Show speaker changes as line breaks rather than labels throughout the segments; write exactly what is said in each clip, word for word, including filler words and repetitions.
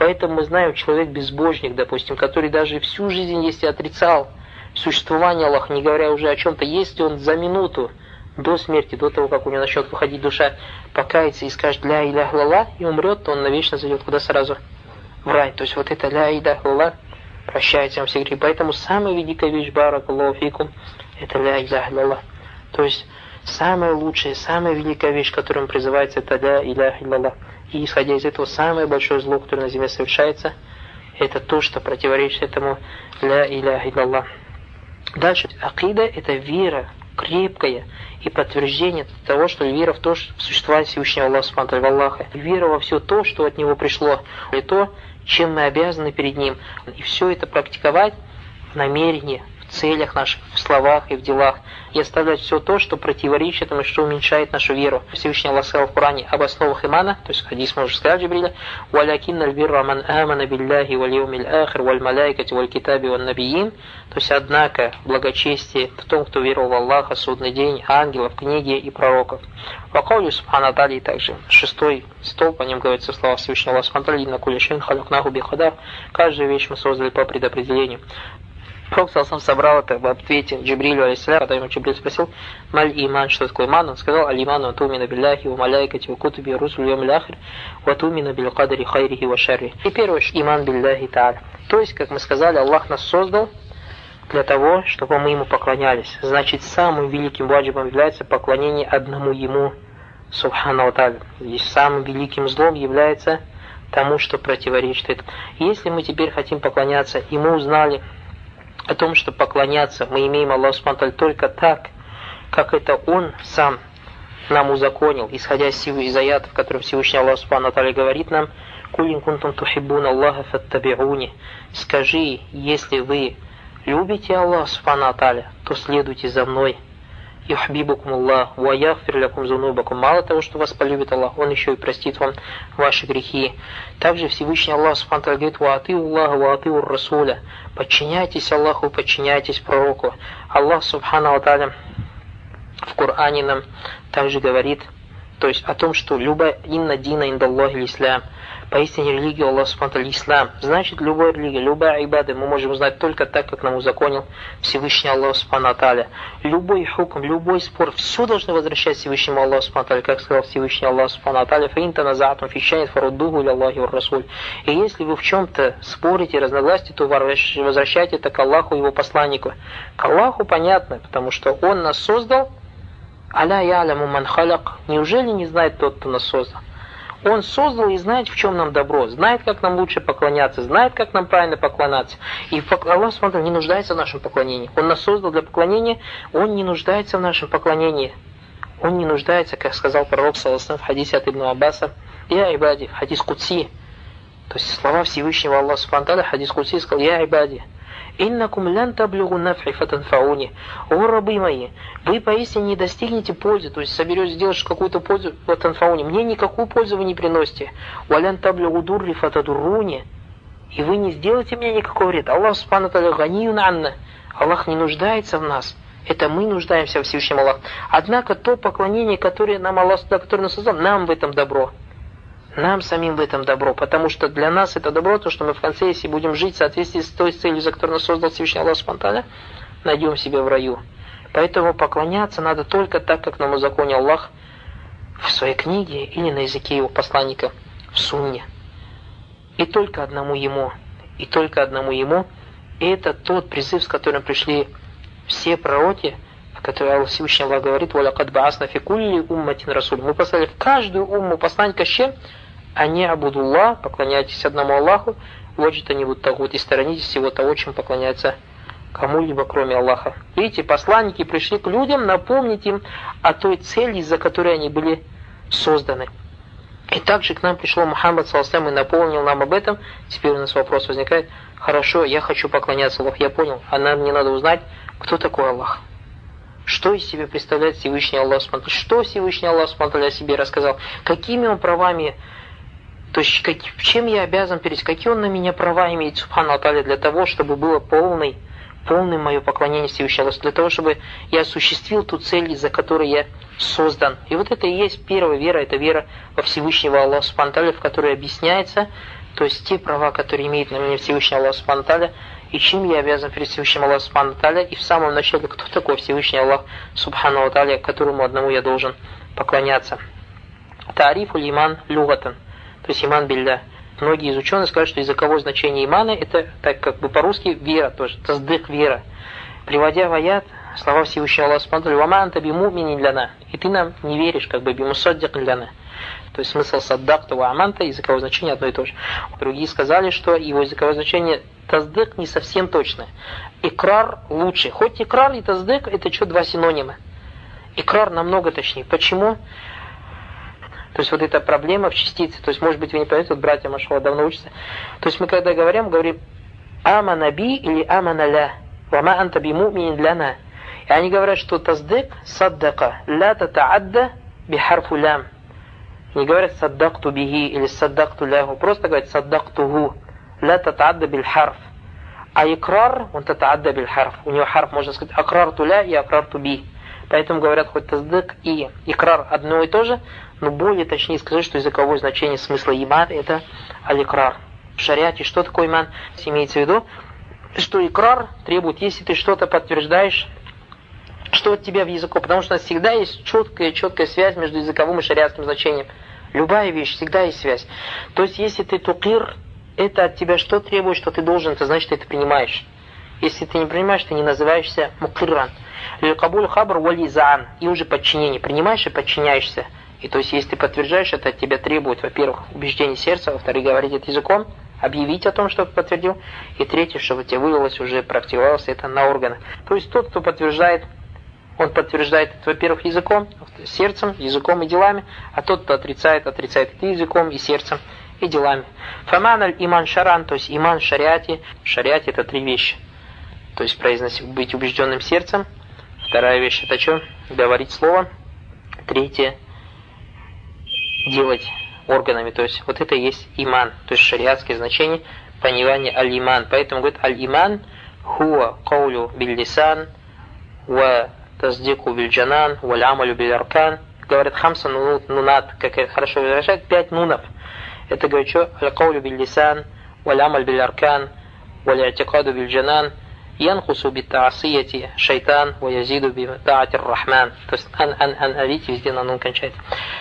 Поэтому мы знаем, человек-безбожник, допустим, который даже всю жизнь, если отрицал существование Аллаха, не говоря уже о чем-то, если он за минуту до смерти, до того, как у него начнет выходить душа, покается и скажет «ля иляха илlallah» и умрет, то он навечно зайдет куда сразу? В рай. То есть вот это «ля иляха илlallah» прощает всем все грехи. Поэтому самая великая вещь, баракаллаху фикум, это «ля иляха илlallah». То есть самая лучшая, самая великая вещь, которым призывается, это «ля иляха илlallah». И исходя из этого, самое большое зло, которое на земле совершается, это то, что противоречит этому «ля иляха илlallah». Дальше, акида – это вера крепкая и подтверждение того, что вера в то, что в существование Всевышнего Аллаха Субхану ва Тааля, Аллаха, вера во все то, что от Него пришло, и то, чем мы обязаны перед Ним. И все это практиковать в намерении, в целях наших, в словах и в делах, и оставлять все то, что противоречит этому, что уменьшает нашу веру. Всевышний Аллах сказал в Коране об основах имана, то есть хадис мы уже сказали Джибриля, «Валякинналь бирра ман амана билляхи валь яумил ахир валь малайкати валь китаби валь набиин». То есть, однако, благочестие в том, кто веровал в Аллаха, судный день, ангелов, книги и пророков. Вакаулю субхана тали, также шестой столб, о нем говорится в словах Всевышнего Аллаха субхана тали, «Инна кулли шейин халакнаху бихадар». Каждую вещь мы создали по предопределению. Пророк сам собрал это в ответе Джибрилю алейхиссалям, когда ему Джибриль спросил, «Маль иман», что такое иман? Он сказал, «Аль-иману атумина билляхи ва маляйкати ва кутуби русуль йомил ахир ва атумина бил кадари хайрихи ва шарри». И первое, иман билляхи та'аля. То есть, как мы сказали, Аллах нас создал для того, чтобы мы Ему поклонялись. Значит, самым великим ваджибом является поклонение одному Ему, субхану ва тааля. И самым великим злом является тому, что противоречит этому. Если мы теперь хотим поклоняться, и мы узнали о том, что поклоняться мы имеем Аллаху субхану ва тааля только так, как это Он сам нам узаконил, исходя из аятов, в которых Всевышний Аллах субхану ва тааля говорит нам, «Кулин кунтум тухиббуна Аллаха фаттаби'уни». Скажи, если вы любите Аллаха субхану ва тааля, то следуйте за мной. Юхбибукум Аллах, ва яхфир лякум зунубакум. Мало того, что вас полюбит Аллах, Он еще и простит вам ваши грехи. Также Всевышний Аллах субхану ва тааля говорит, «Ва атиу Аллаха, ва атиу Расуля». Подчиняйтесь Аллаху, подчиняйтесь пророку. Аллах субхану ва тааля в Коране нам также говорит, то есть о том, что любая инна дина индаллахи ислам, поистине религия Аллаха субхану ва тааля ислам. Значит, любая религия, любая ибада мы можем узнать только так, как нам узаконил Всевышний Аллах субхану ва тааля. Любой хукм, любой спор, все должно возвращать Всевышнему Аллаху субхану ва тааля, как сказал Всевышний Аллах субхану ва тааля, «Фаин таназа'тум фи шай'ин фаруддуху иля Аллахи ва расуль». И если вы в чем-то спорите, разногласите, то возвращайте это к Аллаху и Его посланнику. К Аллаху понятно, потому что Он нас создал. «Аля яляму ман халяк». Неужели не знает тот, кто нас создал? Он создал и знает, в чем нам добро, знает, как нам лучше поклоняться, знает, как нам правильно поклоняться. И Аллах смотрит, не нуждается в нашем поклонении. Он нас создал для поклонения, Он не нуждается в нашем поклонении. Он не нуждается, как сказал пророк саллаллаху алейхи ва саллям в хадисе от Ибн Аббаса, «Я ибади», хадис Кудси. То есть слова Всевышнего Аллаха субхану ва тааля, хадис Кудси сказал, «Я ибади». «Иннакум лян таблюгу нафхи фатанфауни». О, рабы мои, вы поистине не достигнете пользы, то есть соберетесь сделать какую-то пользу фатанфауни. Мне никакую пользу вы не приносите. «Валян таблюгу дурри фатадурруни». И вы не сделаете мне никакого вреда. Аллах субхану ва тааля ганиюн анна. Аллах не нуждается в нас. Это мы нуждаемся в Всевышнем Аллахе. Однако то поклонение, которое нам Аллах, которое нас создал, нам в этом добро. Нам самим в этом добро, потому что для нас это добро, то, что мы в конце, если будем жить в соответствии с той целью, за которую нас создал Всевышний Аллах субхану ва тааля, найдем себя в раю. Поэтому поклоняться надо только так, как нам узаконил Аллах в своей книге или на языке Его посланника в сунне. И только одному Ему. И только одному Ему. И это тот призыв, с которым пришли все пророки, о котором Аллах Всевышний Аллах говорит, «Валякад баасна фи кулли умматин расуль». Мы послали в каждую умму посланника с чем? «Ани абудуллах», поклоняйтесь одному Аллаху, «Ваджитани вуттагут», и сторонитесь всего того, чем поклоняется кому-либо, кроме Аллаха. Видите, посланники пришли к людям напомнить им о той цели, из-за которой они были созданы. И также к нам пришло Мухаммад саллаллаху алейхи ва саллям и напомнил нам об этом. Теперь у нас вопрос возникает, хорошо, я хочу поклоняться Аллаху, я понял, а нам не надо узнать, кто такой Аллах. Что из себя представляет Всевышний Аллах субхану ва тааля? Что Всевышний Аллах субхану ва тааля о себе рассказал? Какими он правами, то есть как, чем я обязан перед, какие он на меня права имеет субхану ва тааля для того, чтобы было полный, полным мое поклонение Всевышнему Аллаху, для того, чтобы я осуществил ту цель, из-за которой я создан. И вот это и есть первая вера, это вера во Всевышнего Аллаха субхану ва тааля, в которой объясняется то есть те права, которые имеет на меня Всевышний Аллах Субхану ва Тааля, и чем я обязан перед Всевышним Аллахом Субхану ва Тааля, и в самом начале, кто такой Всевышний Аллах Субхану ва Тааля, которому одному я должен поклоняться. Таарифу иман люгатан, то есть иман билля. Многие из ученых скажут, что языковое значение имана это так как бы по-русски вера тоже, таздык вера. Приводя в аят слова Всевышнего Аллаха Субхану ва Тааля: «Ва ма анта биму'минин ляна», и ты нам не веришь, как бы бимусаддик ляна. То есть смысл саддакту ва аманта, языковое значение одно и то же. Другие сказали, что его языковое значение таздык не совсем точное. Икрар лучше. Хоть икрар и таздык это что, два синонима. Икрар намного точнее. Почему? То есть вот эта проблема в частице, то есть может быть вы не поймете, вот братья Машалла давно учатся. То есть мы когда говорим, говорим амана би или амана ля, ва ма анта би му'минин ляна. И они говорят, что таздык саддака ля татаадда би харфу лям. Не говорят саддакту бихи или саддакту ляху, просто говорят саддактуху ля татаадда биль харф. А икрар, он татаадда биль харф. У него харф, можно сказать, акрарту ля и акрарту би. Поэтому говорят, хоть таздык и икрар одно и то же, но более точнее сказать, что языковое значение смысла иман это аль-икрар. В шариате что такое иман? Имеется в виду, что икрар требует, если ты что-то подтверждаешь, что от тебя в языку, потому что у нас всегда есть четкая, четкая связь между языковым и шариатским значением. Любая вещь, всегда есть связь. То есть, если ты тукир, это от тебя что требует, что ты должен, это значит, ты это принимаешь. Если ты не принимаешь, ты не называешься мукирран. Лилкабуль хабр вализаан, и уже подчинение. Принимаешь и подчиняешься. И то есть, если ты подтверждаешь, это от тебя требует, во-первых, убеждение сердца, во-вторых, говорить это языком, объявить о том, что ты подтвердил, и третье, чтобы тебе вылилось, уже практиковалось это на органы. То есть, тот, кто подтверждает, он подтверждает это, во-первых, языком, сердцем, языком и делами, а тот, кто отрицает, отрицает это языком и сердцем и делами. Фаман аль-иман шаран, то есть иман в шариате. В шариате это три вещи. То есть произносить, быть убежденным сердцем. Вторая вещь это что? Говорить слово. Третье делать органами. То есть вот это и есть иман. То есть шариатское значение понимания аль-иман. Поэтому говорит аль-иман хуа каулю биль-лисан ва таздику биль-джанан ва амалю биль-аркан. Говорят хамса нунат, как это хорошо выражает, пять нунов. Это говорит что? Аль-каулю биль-лисан ва амаль биль-аркан ва ли'тикаду биль-джанан янхусу бит-таасияти шайтан ва язиду би-таатир-рахман. То есть ан ан ан а видите, везде на нун кончается.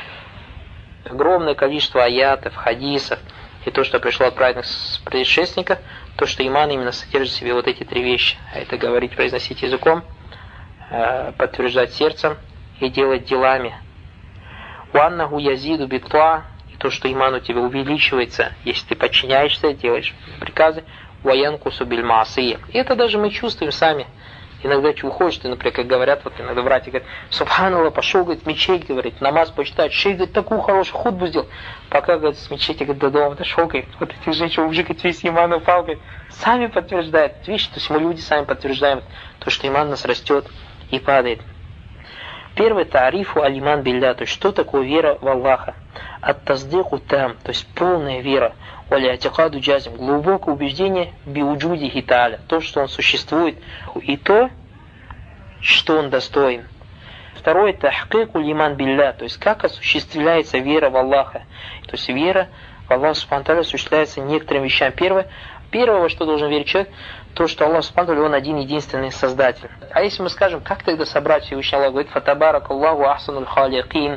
Огромное количество аятов, хадисов и то, что пришло от праведных предшественников, то, что иман именно содержит в себе вот эти три вещи. А это говорить, произносить языком, подтверждать сердцем и делать делами. Уаннаху язиду битва, и то, что иман у тебя увеличивается, если ты подчиняешься, делаешь приказы, уаянкусу биль маасия. И это даже мы чувствуем сами. Иногда уходишь, ты, например, как говорят, вот иногда братья говорят, субханаллах, пошел, говорит, в мечеть, говорит, намаз почитать, шейх, говорит, такую хорошую хутбу сделал. Пока, говорит, с мечети, говорит, до дома дошел, говорит, вот этих женщин, мужик, говорит, весь иман упал, говорит, сами подтверждают. Видишь, то есть мы люди сами подтверждаем то, что иман у нас растет и падает. Первый таарифу аль-иман билля, то есть что такое вера в Аллаха? Ат-таздику там, то есть полная вера. Валя-атикаду джазим, глубокое убеждение биуджуди хиталя, то, что он существует, и то, что он достоин. Второе, тахкику лиман билля, то есть как осуществляется вера в Аллаха. То есть вера в Аллаха субхану ва тааля осуществляется некоторым вещам. Первое, первое, во что должен верить человек, то, что Аллах субхану ва тааля, он один единственный создатель. А если мы скажем, как тогда собрать Всевышний Аллах, говорит, фатабарак Аллаху ахсануль халикин.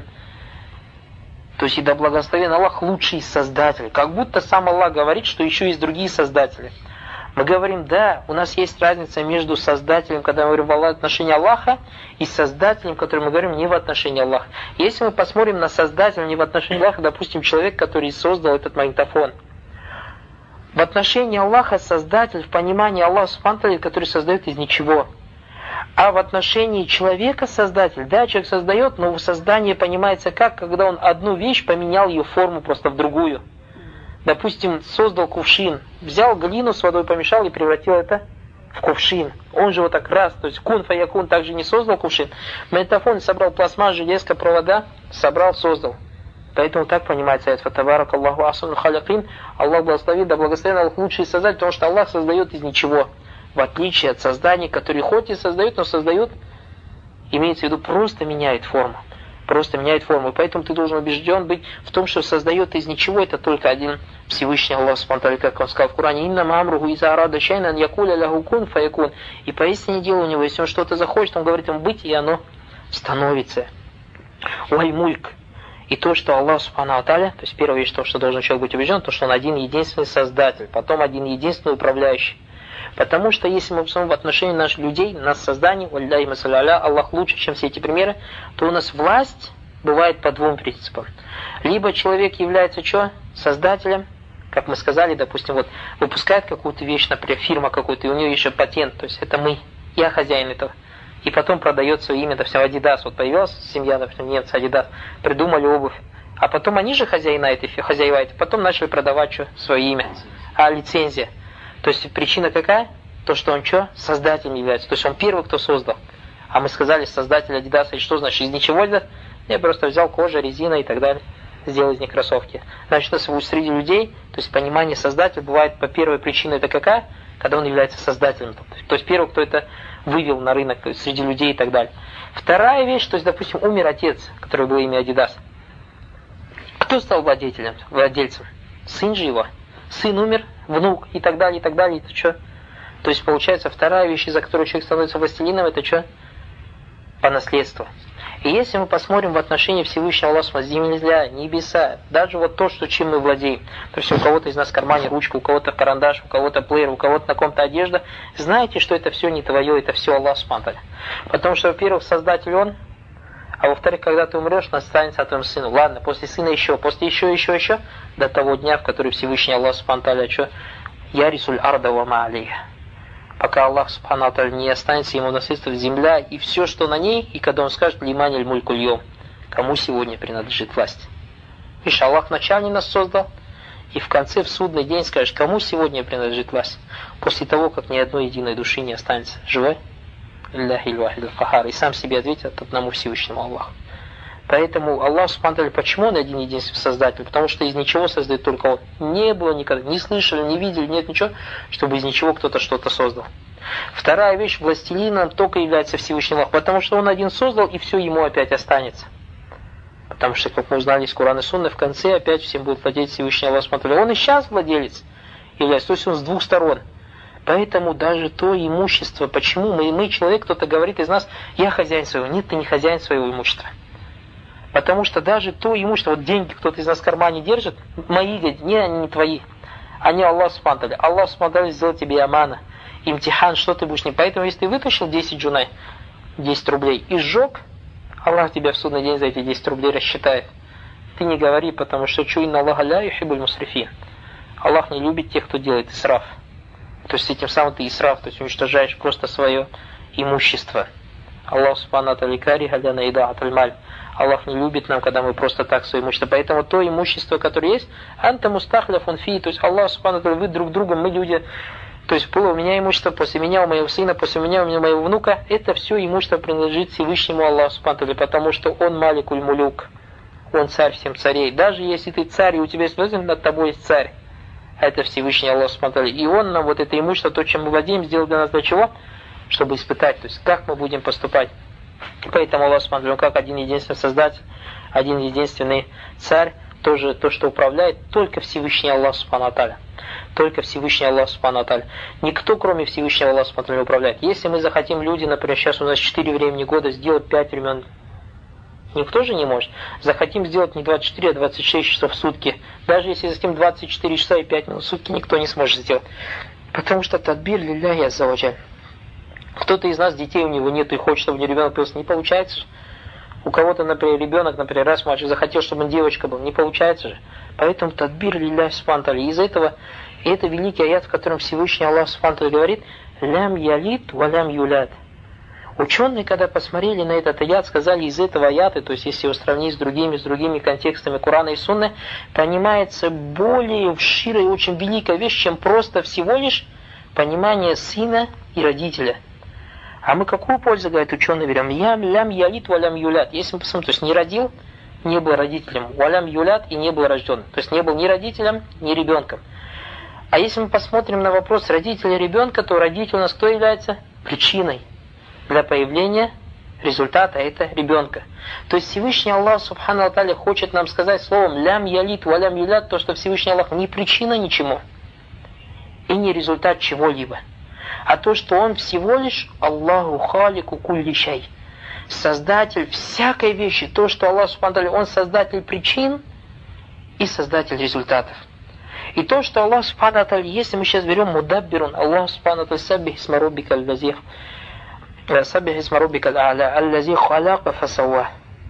То есть, и да благословен Аллах лучший создатель. Как будто сам Аллах говорит, что еще есть другие создатели. Мы говорим, да, у нас есть разница между создателем, когда мы говорим в отношении Аллаха, и создателем, который мы говорим не в отношении Аллаха. Если мы посмотрим на создателя не в отношении Аллаха, допустим, человек, который создал этот магнитофон. В отношении Аллаха создатель, в понимании Аллаха субхану ва тааля, который создает из ничего. А в отношении человека создатель, да, человек создает, но создание понимается как, когда он одну вещь поменял ее форму просто в другую. Допустим, создал кувшин, взял глину с водой, помешал и превратил это в кувшин. Он же вот так раз, то есть кун фаякун также не создал кувшин. Магнитофон собрал пластмасс, железка, провода, собрал, создал. Поэтому так понимается аят фатабарак Аллаху ахсануль халикин. Аллах благословит, да благословен Аллах лучший создатель, потому что Аллах создает из ничего. В отличие от созданий, которые хоть и создают, но создают, имеется в виду, просто меняют форму. просто меняет форму. И поэтому ты должен убежден быть в том, что создает из ничего это только один Всевышний Аллах Субхану, как он сказал в Коране: «Инна мамруху иза арада шайнан якуля лаху кун фаякун». И поистине дело у него, если он что-то захочет, он говорит ему быть, и оно становится. Валь мульк. И то, что Аллах Субхану ва Тааля, то есть первая вещь, то, что должен человек быть убежден, то, что он один единственный создатель, потом один единственный управляющий. Потому что если мы посмотрим в отношении наших людей, нас создание, валляхи масаля, Аллах лучше, чем все эти примеры, то у нас власть бывает по двум принципам. Либо человек является что? Создателем, как мы сказали, допустим, вот выпускает какую-то вещь, например, фирма какую-то, и у нее еще патент, то есть это мы, я хозяин этого. И потом продает свое имя, допустим, Adidas, вот появилась семья, допустим, немцы, Adidas, придумали обувь. А потом они же хозяина этой, хозяева этой, потом начали продавать что? Свое имя. А лицензия. То есть причина какая? То, что он что? Создателем является. То есть он первый, кто создал. А мы сказали, создатель Adidas, и что значит? Из ничего? Я просто взял кожу, резина и так далее, сделал из них кроссовки. Значит, среди людей, то есть понимание создателя бывает по первой причине, это какая? Когда он является создателем. То есть первый, кто это вывел на рынок, то есть среди людей и так далее. Вторая вещь, то есть, допустим, умер отец, который был имя Adidas. Кто стал владельцем? Владельцем? Сын же его. Сын умер, внук и так далее, и так далее. Это что? То есть, получается, вторая вещь, из-за которой человек становится властелином, это что? По наследству. И если мы посмотрим в отношении Всевышнего Аллаха, земля, небеса, даже вот то, что, чем мы владеем, то есть у кого-то из нас в кармане ручка, у кого-то карандаш, у кого-то плеер, у кого-то на ком-то одежда, знаете, что это все не твое, это все Аллах Субхану. Потому что, во-первых, создатель он, а во-вторых, когда ты умрешь, он останется от твоему сыну. Ладно, после сына еще, после еще, еще, еще, до того дня, в который Всевышний Аллах Субхану, что я рисуль арда ва ма алейха. Пока Аллах Субхану не останется ему наследство земля и все, что на ней, и когда он скажет лиманиль мулькуль йом, кому сегодня принадлежит власть. Видишь, Аллах вначале нас создал, и в конце, в судный день скажешь, кому сегодня принадлежит власть, после того, как ни одной единой души не останется живой. И сам себе ответит одному Всевышнему Аллаху. Поэтому Аллах Субхану, почему он один единственный создатель? Потому что из ничего создает только он. Не было никогда, не слышали, не видели, нет ничего, чтобы из ничего кто-то что-то создал. Вторая вещь, властелином только является Всевышний Аллах, потому что он один создал, и все ему опять останется. Потому что, как мы узнали из Корана и Сунны, в конце опять всем будет владеть Всевышний Аллах Субхану. Он и сейчас владелец является, то есть он с двух сторон. Поэтому даже то имущество, почему мы, мы человек, кто-то говорит из нас, я хозяин своего. Нет, ты не хозяин своего имущества. Потому что даже то имущество, вот деньги кто-то из нас в кармане держит, мои деньги, не, они не твои. Они Аллах Субхану. Аллах Субхану сделал тебе амана, имтихан, что ты будешь не. Поэтому если ты вытащил десять джунай, десять рублей и сжег, Аллах тебя в судный день за эти десять рублей рассчитает. Ты не говори, потому что чуйна Аллаха ля юхиббуль мусрифин. Аллах не любит тех, кто делает исраф. То есть этим самым ты исраф, то есть уничтожаешь просто свое имущество. Аллах Субхану таликари халяна ида атальмаль. Аллах не любит нам, когда мы просто так свое имущество. Поэтому то имущество, которое есть, анта мустахляфун фи, то есть Аллах Субхану, вы друг другом, мы люди, то есть было у меня имущество, после меня у моего сына, после меня у меня моего внука, это все имущество принадлежит Всевышнему Аллаху Субхану, потому что он маликуль мулюк, он царь всем царей. Даже если ты царь, и у тебя есть возможность, над тобой есть царь, это Всевышний Аллах Субхану. И он нам вот это имущество, то, чем мы владеем, сделал для нас для чего? Чтобы испытать, то есть как мы будем поступать. Поэтому Аллах Субхану, как один единственный создатель, один единственный царь, тоже то, что управляет, только Всевышний Аллах Субхану Тааля. Только Всевышний Аллах Субхану Тааля. Никто, кроме Всевышнего Аллаха Субхану Тааля, не управляет. Если мы захотим, люди, например, сейчас у нас четыре времени года, сделать пять времен, никто же не может. Захотим сделать не двадцать четыре, а двадцать шесть часов в сутки. Даже если захотим двадцать четыре часа и пять минут в сутки, никто не сможет сделать. Потому что тадбир лилляхи азза ва джаль. Кто-то из нас, детей у него нет и хочет, чтобы у него ребенок появился, не получается же. У кого-то, например, ребенок, например, раз мальчик захотел, чтобы он девочка был, не получается же. Поэтому тадбир лилляхи субхану тааля. Из этого, и это великий аят, в котором Всевышний Аллах субхану тааля говорит, лям ялит ва лям юлят. Ученые, когда посмотрели на этот аят, сказали, из этого аята, то есть если его сравнить с другими, с другими контекстами Корана и Сунны, понимается более вширая и очень великая вещь, чем просто всего лишь понимание сына и родителя. А мы какую пользу, говорят ученые, берем? Ям, лям, ялит, валям, юлят. Если мы посмотрим, то есть не родил, не был родителем, валям, юлят и не был рожден. То есть не был ни родителем, ни ребенком. А если мы посмотрим на вопрос родителя и ребенка, то родитель у нас кто является? Причиной для появления результата, это ребенка. То есть Всевышний Аллах Субхану Аталя хочет нам сказать словом «лям ялит ва лям юлят», то, что Всевышний Аллах не причина ничему и не результат чего-либо, а то, что Он всего лишь Аллаху халику кулли шай, создатель всякой вещи, то, что Аллах Субхану Аталя, Он создатель причин и создатель результатов. И то, что Аллах Субхану Аталя, если мы сейчас берем мудаббирун, Аллах Субхану Аталя саббих исма раббика аль-лазих, саббих исма раббика аль-а'ля, аль-лазих халяка фасауа.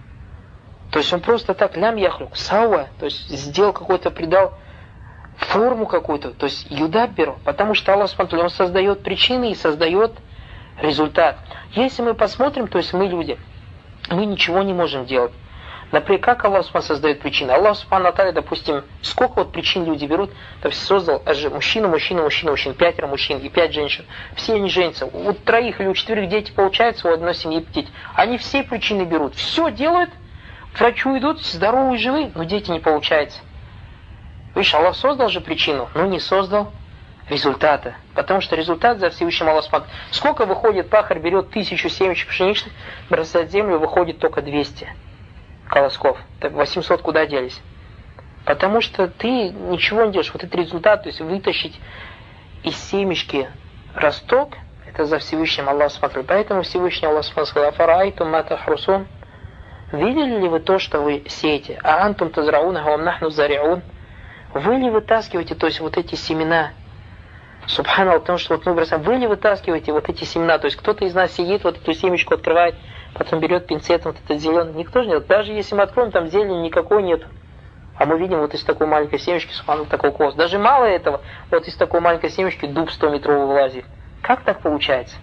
То есть он просто так, лям яхлюк, сауа, то есть сделал какой-то, придал форму какую-то, то есть юдаббиру, потому что Аллах Субхану Аталя, Он создает причины и создает результат. Если мы посмотрим, то есть мы люди, мы ничего не можем делать. Например, как Аллах Субхану создает причины? Аллах Субхану Аталя, допустим, сколько вот причин люди берут, то есть создал мужчину, мужчину, мужчину, мужчин, пятеро мужчин и пять женщин. Все они женятся. У троих или у четверых дети получается, у одной семьи дети. Они все причины берут. Все делают, к врачу идут, здоровые, живые, но дети не получается. Видишь, Аллах создал же причину, но не создал результата. Потому что результат за Всевышним Аллах Субхану. Сколько выходит, пахарь берет тысячу семечек пшеничных, бросает в землю, выходит только двести колосков. Так восемьсот куда делись? Потому что ты ничего не делаешь. Вот этот результат, то есть вытащить из семечки росток, это за Всевышним Аллах Субхану. Поэтому Всевышний Аллах Субхану сказал: «Афараайтум ма тахрусун». Видели ли вы то, что вы сеете? А антум тазрауна ва нахну зариун. Вы ли вытаскиваете, то есть вот эти семена? Субханаллах, потому что вот мы бросаем, вы ли вытаскиваете вот эти семена? То есть кто-то из нас сидит, вот эту семечку открывает, потом берет пинцетом вот этот зеленый. Никто же нет. Даже если мы откроем, там зелени никакой нет. А мы видим вот из такой маленькой семечки, субханаллах, такой кос. Даже мало этого, вот из такой маленькой семечки дуб стометровый вылазит. Как так получается?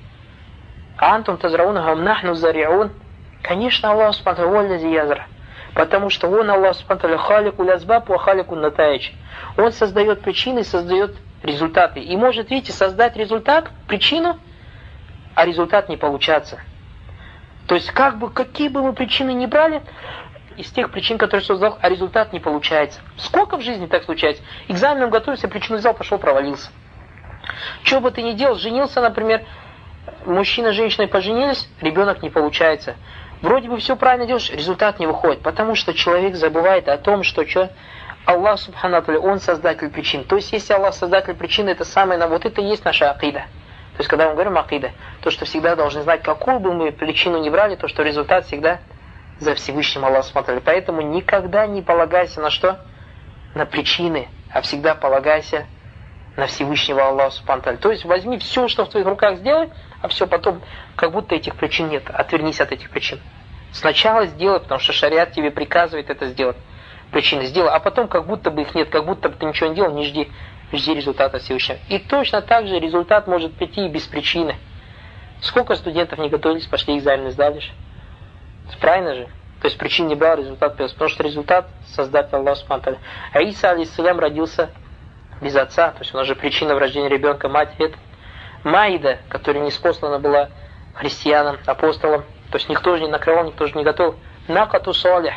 А антум тазрауна ва нахну зариун. Конечно, Аллах Субхану Аталя, потому что Он, Аллах Субхану Аталя, халику лязбаб ва халику натаич. Он создает причины, создает результаты. И может, видите, создать результат, причину, а результат не получаться. То есть, как бы, какие бы мы причины ни брали, из тех причин, которые создал, а результат не получается. Сколько в жизни так случается? Экзаменом готовился, причину взял, пошел, провалился. Что бы ты ни делал, женился, например, мужчина с женщиной поженились, ребенок не получается. Вроде бы все правильно делаешь, результат не выходит, потому что человек забывает о том, что, что Аллах Субхану Аталя, Он создатель причин. То есть, если Аллах создатель причин, это самое, вот это и есть наша акида. То есть, когда мы говорим акида, то, что всегда должны знать, какую бы мы причину ни брали, то, что результат всегда за Всевышним Аллах Субхану Аталя. Поэтому никогда не полагайся на что? На причины, а всегда полагайся на Всевышнего Аллаха Субхану Аталя. То есть, возьми все, что в твоих руках, сделай, а все потом, как будто этих причин нет. Отвернись от этих причин. Сначала сделай, потому что шариат тебе приказывает это сделать. Причины сделай, а потом как будто бы их нет, как будто бы ты ничего не делал, не жди, жди результата Всевышнего. И точно так же результат может прийти и без причины. Сколько студентов не готовились, пошли экзамены, сдали же. Правильно же? То есть причин не брал, результат привез. Потому что результат создатель Аллах Субхану Аталя. А Иса алейхиссалям родился без отца, то есть он же причина в рождении ребенка, мать это. Маида, которая ниспослана была христианам, апостолам, то есть никто же не накрывал, никто же не готовил. Накату салих,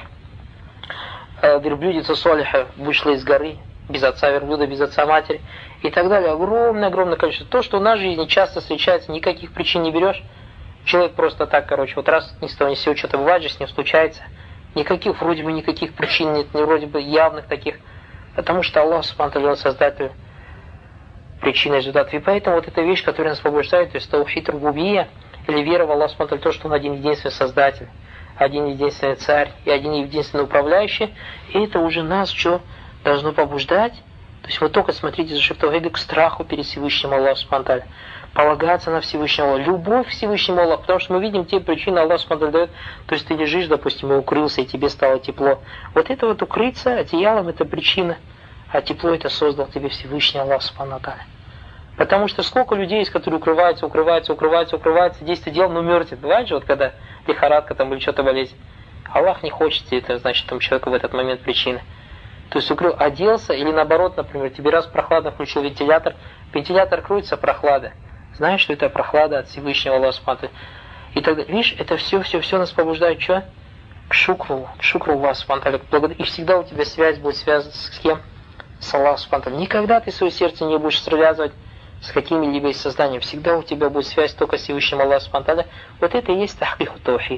верблюдица салиха вышла из горы, без отца верблюда, без отца матери и так далее. Огромное-огромное количество. То, что в нашей жизни часто встречается, никаких причин не берешь. Человек просто так, короче, вот раз ни с того ни с сего что-то бывает же, с ним случается. Никаких, вроде бы, никаких причин нет, не вроде бы явных таких. Потому что Аллах Субхану Аталя создатель причины результатов. И поэтому вот эта вещь, которая нас побуждает, то есть таухид рубубия, или вера в Аллаха Субхану Аталя, то, что Он один единственный создатель, один единственный царь и один единственный управляющий, и это уже нас что должно побуждать. То есть вы только смотрите за шифтоведы к страху перед Всевышним Аллахом Субхану Аталя, полагаться на Всевышнего Аллаха, любовь к Всевышнему Аллаху, потому что мы видим те причины Аллах Субхану Аталя дает. То есть ты лежишь, допустим, и укрылся, и тебе стало тепло. Вот это вот укрыться одеялом — это причина, а тепло это создал тебе Всевышний Аллах Субхану Аталя. Потому что сколько людей есть, которые укрываются, укрываются, укрываются, укрываются, действие делал, но мертвый. Бывает же, вот когда лихорадка там или что-то болезнь. Аллах не хочет, это значит, там человеку в этот момент причина. То есть укрыл, оделся, или наоборот, например, тебе раз прохладно включил вентилятор, вентилятор крутится, прохлада. Знаешь, что это прохлада от Всевышнего Аллаха Субхану Аталя. И тогда, видишь, это все, все, все нас побуждает, что? К шукру, к шукру Аллаха Субхану Аталя. И всегда у тебя связь будет связана с кем? С Аллахом Субхану Аталя. Никогда ты свое сердце не будешь связывать с какими-либо из созданием, всегда у тебя будет связь только с Всевышним Аллахом Субхану ва Тааля. Вот это и есть тахкику таухид.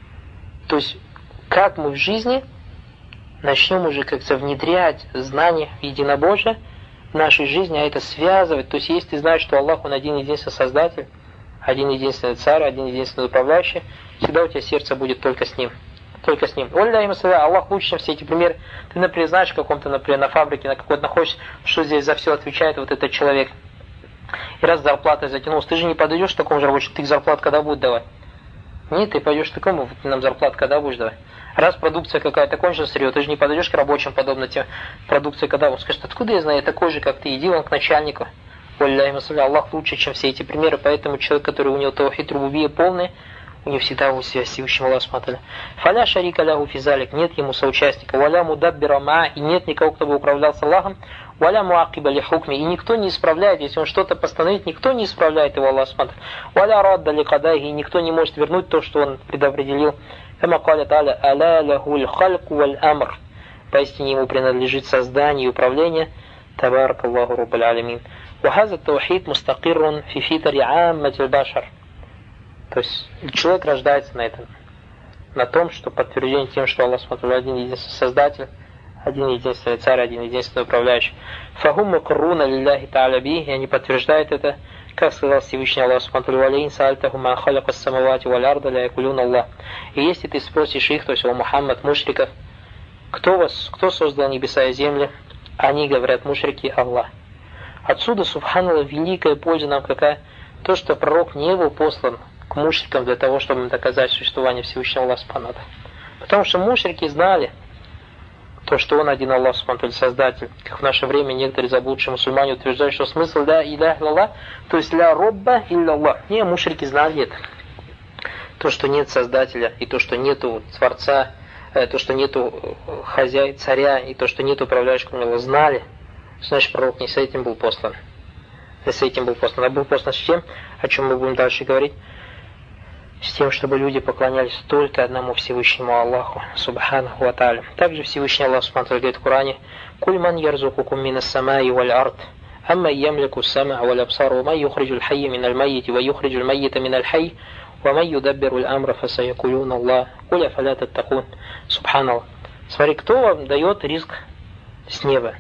То есть, как мы в жизни начнем уже как-то внедрять знания единобожия в нашей жизни, а это связывать. То есть, если ты знаешь, что Аллах, Он один единственный Создатель, один единственный Царь, один единственный Управляющий, всегда у тебя сердце будет только с Ним. Только с Ним. Аллах лучше, чем все эти примеры. Ты, например, знаешь, в каком-то, например, на фабрике, на какой-то находишься, что здесь за все отвечает вот этот человек. И раз зарплатой затянулся, ты же не подойдешь к такому же рабочему, ты зарплату когда будет давать? Нет, ты пойдешь к такому, вот ты нам зарплату когда будешь давать? Раз продукция какая-то кончилась сырье, ты же не подойдешь к рабочим, подобно тебе продукции, когда он скажет, откуда я знаю, я такой же, как ты, иди вон к начальнику. Аллах лучше, чем все эти примеры, поэтому человек, который у него таухид рубубия полный, у него всегда будет связь с Всевышним Аллахом Субхану ва Тааля. Фаля шарика ляху физалик, нет ему соучастника, валя мудаббира ма, и нет никого, кто бы управлял с Аллахом, валя муакиба ли хукми, и никто не исправляет, если он что-то постановит, никто не исправляет его Аллах Субхану ва Тааля. Валя радда ли кадайхи, и никто не может вернуть то, что он предопределил. Кама каля та'аля, аля лахуль хальку валь амр, поистине ему принадлежит создание и управление. Табарак Аллаху раббаль алямин. Вахаза таухид мустакиррун фи фитари амматиль башар. То есть человек рождается на этом, на том, что подтверждение тем, что Аллах Субхану один единственный Создатель, один единственный Царь, один единственный Управляющий. Фахум мукруна лилляхи та'аля би, и они подтверждают это, как сказал Всевышний Аллах Субхану ва Тааля, саальтахум ман халяка ас-самавати валь арда ля якулюна Аллах. И если ты спросишь их, то есть о Мухаммад, мушриков, кто вас, кто создал небеса и земли, они говорят, мушрики, Аллах. Отсюда, субханаллах, великая польза нам какая? То, что пророк не был послан к мушрикам для того, чтобы доказать существование Всевышнего Аллаха Субхану ва Тааля. Потому что мушрики знали то, что Он один Аллах Субхану ва Тааля Создатель. Как в наше время некоторые заблудшие мусульмане утверждают, что смысл ля иляха илlallah, то есть ля робба илlallah. Не, мушрики знали это. То, что нет Создателя, и то, что нету Творца, то, что нету хозяина, царя, и то, что нет управляющего, его знали. Значит, пророк не с этим был послан. Не с этим был послан. А был послан с чем? О чем мы будем дальше говорить? С тем, чтобы люди поклонялись только одному Всевышнему Аллаху, Субханаху ва Тааля. Также Всевышний Аллах Субхану ва Тааля говорит в Коране: «Куль ман ярзукукум минас самаи валь ард, амма ямлику сама валь абсар, ва ман юхриджуль хайя миналь маййити, ва юхриджуль маййита миналь хайй, ва ман юдаббируль амра фасаякулюна Аллах, куль афаля таттакун». Субханаллах. Смотри, кто вам дает ризк с неба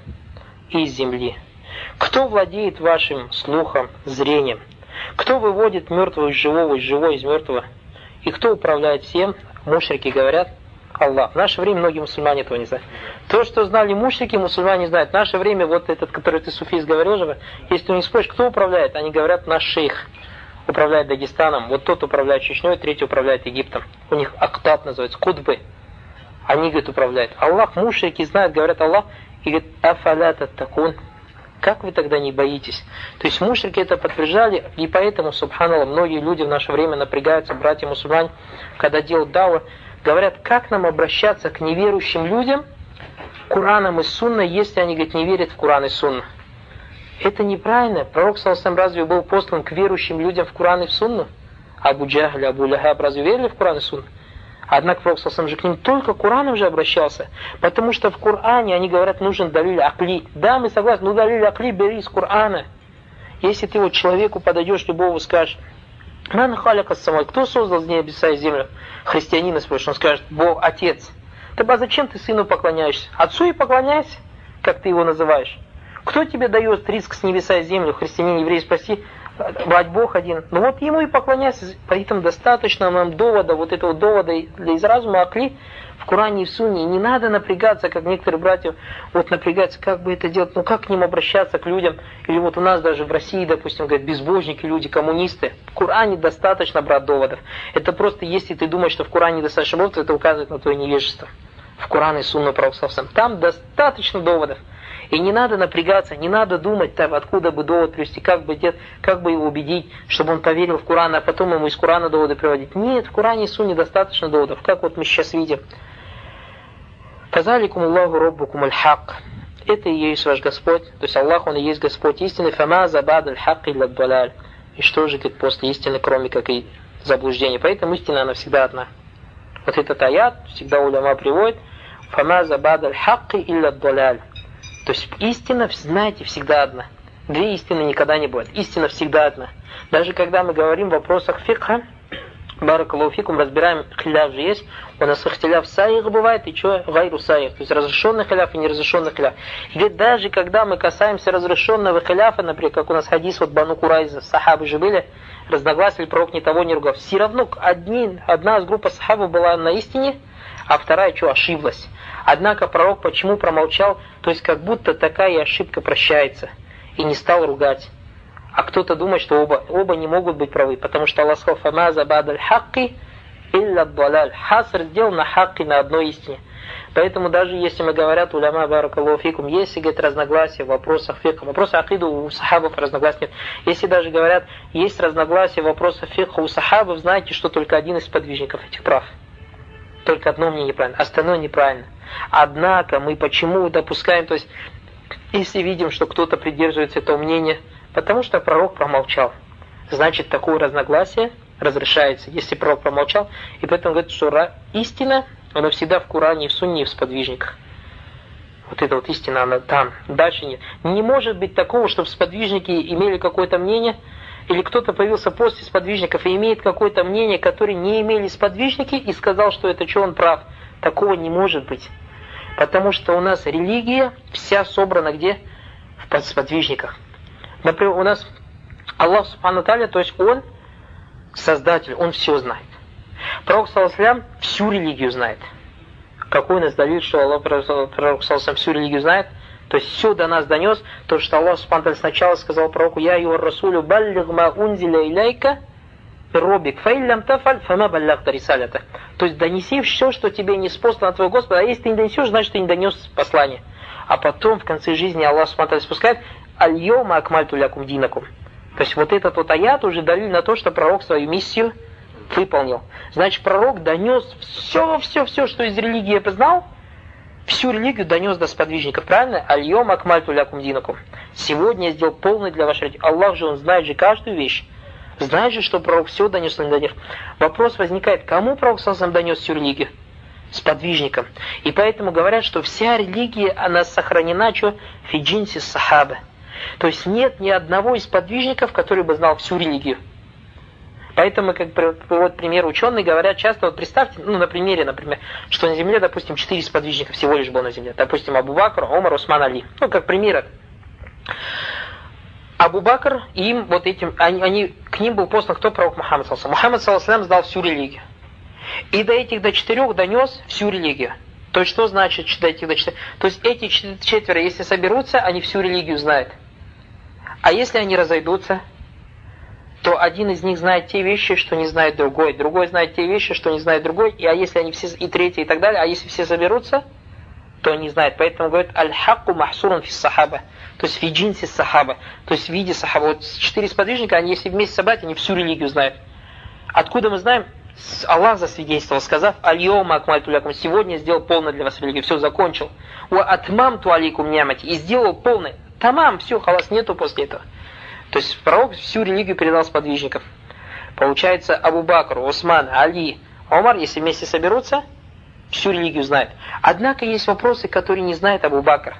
и из земли? Кто владеет вашим слухом, зрением? Кто выводит мертвого из живого, из живого из мертвого? И кто управляет всем? Мушрики говорят: Аллах. В наше время многие мусульмане этого не знают. То, что знали мушрики, мусульмане знают. В наше время вот этот, который ты суфист говорил же, если ты не спросишь, кто управляет, они говорят: наш шейх управляет Дагестаном, вот тот управляет Чечней, третий управляет Египтом. У них актаб называется, кутбы. Они, говорят, управляют. Аллах, мушрики знают, говорят Аллах, и говорят: афаля таттакун. Как вы тогда не боитесь? То есть мушрики это подтверждали, и поэтому, субханаллах, многие люди в наше время напрягаются, братья-мусульмане, когда делают даву, говорят, как нам обращаться к неверующим людям, Кораном и Сунной, если они, говорят, не верят в Коран и Сунну. Это неправильно. Пророк, саллаллаху алейхи ва саллям, разве был послан к верующим людям в Коран и в Сунну? Абу Джахль, Абу Лахаб разве верили в Коран и Сунну? Однако Пророк, саллаллаху алейхи ва саллям, же к ним только Кораном же обращался, потому что в Коране, они говорят, нужен далиль акли. Да, мы согласны, но далиль акли бери из Корана. Если ты вот человеку подойдешь, любого скажешь: «Ман халяка ас-самавати», кто создал небеса и землю? Христианина спросишь, он скажет: Бог, Отец. Тогда зачем ты сыну поклоняешься? Отцу и поклоняйся, как ты его называешь. Кто тебе дает риск с небеса и землю? Христианин, еврей, спроси. Брать Бог один. Ну вот ему и поклоняйся. Поэтому достаточно нам довода, вот этого довода из разума акли в Коране и в Сунне. И не надо напрягаться, как некоторые братья вот напрягаются, как бы это делать, ну как к ним обращаться, к людям. Или вот у нас даже в России, допустим, говорят, безбожники, люди, коммунисты. В Коране достаточно, брат, доводов. Это просто, если ты думаешь, что в Коране достаточно доводов, это указывает на твое невежество. В Коран и Сунну пророка саллаллаху алейхи ва саллям. Там достаточно доводов. И не надо напрягаться, не надо думать, там, откуда бы довод привести, как бы, дед, как бы его убедить, чтобы он поверил в Коран, а потом ему из Корана доводы приводить. Нет, в Коране и Сунне достаточно доводов, как вот мы сейчас видим. «Фазаликум Аллаху роббукум аль-хак». Это и есть ваш Господь, то есть Аллах, Он и есть Господь истины. «Фама забад аль-хак илля даляль». И что же, говорит, после истины, кроме как и заблуждения? Поэтому истина, она всегда одна. Вот этот аят всегда уляма приводит: «Фама забад аль-хак илля даляль». То есть истина, знаете, всегда одна. Две истины никогда не бывает. Истина всегда одна. Даже когда мы говорим в вопросах фикха, баракаллаху фикум, разбираем, хиляф же есть, у нас хиляф саих бывает, и что гайру саих, то есть разрешенный хиляф и неразрешенный хиляф. И говорит, даже когда мы касаемся разрешенного хиляфа, например, как у нас хадис, вот Бану Курайза, сахабы же были, разногласили, пророк ни того не ругал. Все равно одни, одна из группы сахабов была на истине, а вторая что, ошиблась. Однако пророк почему промолчал, то есть как будто такая ошибка прощается, и не стал ругать. А кто-то думает, что оба, оба не могут быть правы, потому что Аллах сказал, «Фамаза бадаль хакки илля далаль». Хаср сделал на хакки, на одной истине. Поэтому даже если мы говорят, уляма баракаллаху фикум, если, говорит, разногласия в вопросах фикха, в вопросах акиды у сахабов разногласий нет. Если даже говорят, есть разногласия в вопросах фикха у сахабов, знаете, что только один из подвижников этих прав. Только одно мнение неправильно, остальное неправильно. Однако мы почему допускаем, то есть, если видим, что кто-то придерживается этого мнения, потому что пророк промолчал. Значит, такое разногласие разрешается, если пророк промолчал. И поэтому говорит, что истина, она всегда в Коране, и в Сунне, и в сподвижниках. Вот эта вот истина, она там. Дальше нет. Не может быть такого, чтобы сподвижники имели какое-то мнение, или кто-то появился после сподвижников и имеет какое-то мнение, которое не имели сподвижники, и сказал, что это что, он прав. Такого не может быть. Потому что у нас религия вся собрана где? В сподвижниках. Например, у нас Аллах Субхану Тааля, то есть Он Создатель, Он все знает. Пророк саллаллаху алейхи ва саллям всю религию знает. Какой у нас далиль, что Аллах Пророк саллаллаху алейхи ва саллям всю религию знает? То есть все до нас донес, то что Аллах Субхану Тааля сначала сказал пророку, «Я юар расулю баллиг ма унзиля иляйка робик, фаиллям тафаль, фама баллахта рисалята». То есть донеси все, что тебе не спослано от твоего Господа, а если ты не донесешь, значит ты не донес послание. А потом в конце жизни Аллах Субхану Тааля спускает, «Аль-йома акмальту лякум динакум». То есть вот этот вот аят уже далиль на то, что пророк свою миссию выполнил. Значит, пророк донес все-все-все, что из религии я познал, всю религию донес до сподвижников, правильно? Аль-йома акмальту лякум динакум. Сегодня я сделал полный для вашей религии. Аллах же, Он знает же каждую вещь. Знает же, что пророк все донес, но не донес. Вопрос возникает, кому пророк сам донес всю религию? Сподвижникам. И поэтому говорят, что вся религия, она сохранена, что? Фиджинси сахаба. То есть нет ни одного из подвижников, который бы знал всю религию. Поэтому, как приводят пример ученые, говорят часто, вот представьте, ну на примере, например, что на земле, допустим, четыре сподвижника всего лишь было на земле. Допустим, Абу Бакр, Омар, Усман, Али. Ну, как пример. Абу Бакр, им вот этим, они, они, к ним был послан кто? Пророк Мухаммад саллаллаху алейхи ва саллям. Мухаммад саллаллаху алейхи ва саллям знал всю религию. И до этих до четырех донес всю религию. То есть, что значит до этих до четырех? То есть, эти четверо, если соберутся, они всю религию знают. А если они разойдутся, то один из них знает те вещи, что не знает другой. Другой знает те вещи, что не знает другой. И, а если они все, и третий, и так далее, а если все соберутся, то они знают. Поэтому говорят, аль-хакку махсурун фис сахаба. То есть, фи джинси сахаба. То есть, в виде сахаба. Вот четыре сподвижника, они если вместе собрать, они всю религию знают. Откуда мы знаем? Аллах засвидетельствовал, сказав, аль-йома акмальту лякум, сегодня я сделал полное для вас религию, все закончил. Ва атмамту алейкум нямати, и сделал полное. Тамам, все, халас, нету после этого. То есть пророк всю религию передал сподвижникам. Получается, Абу Бакр, Усман, Али, Омар, если вместе соберутся, всю религию знают. Однако есть вопросы, которые не знает Абу Бакр.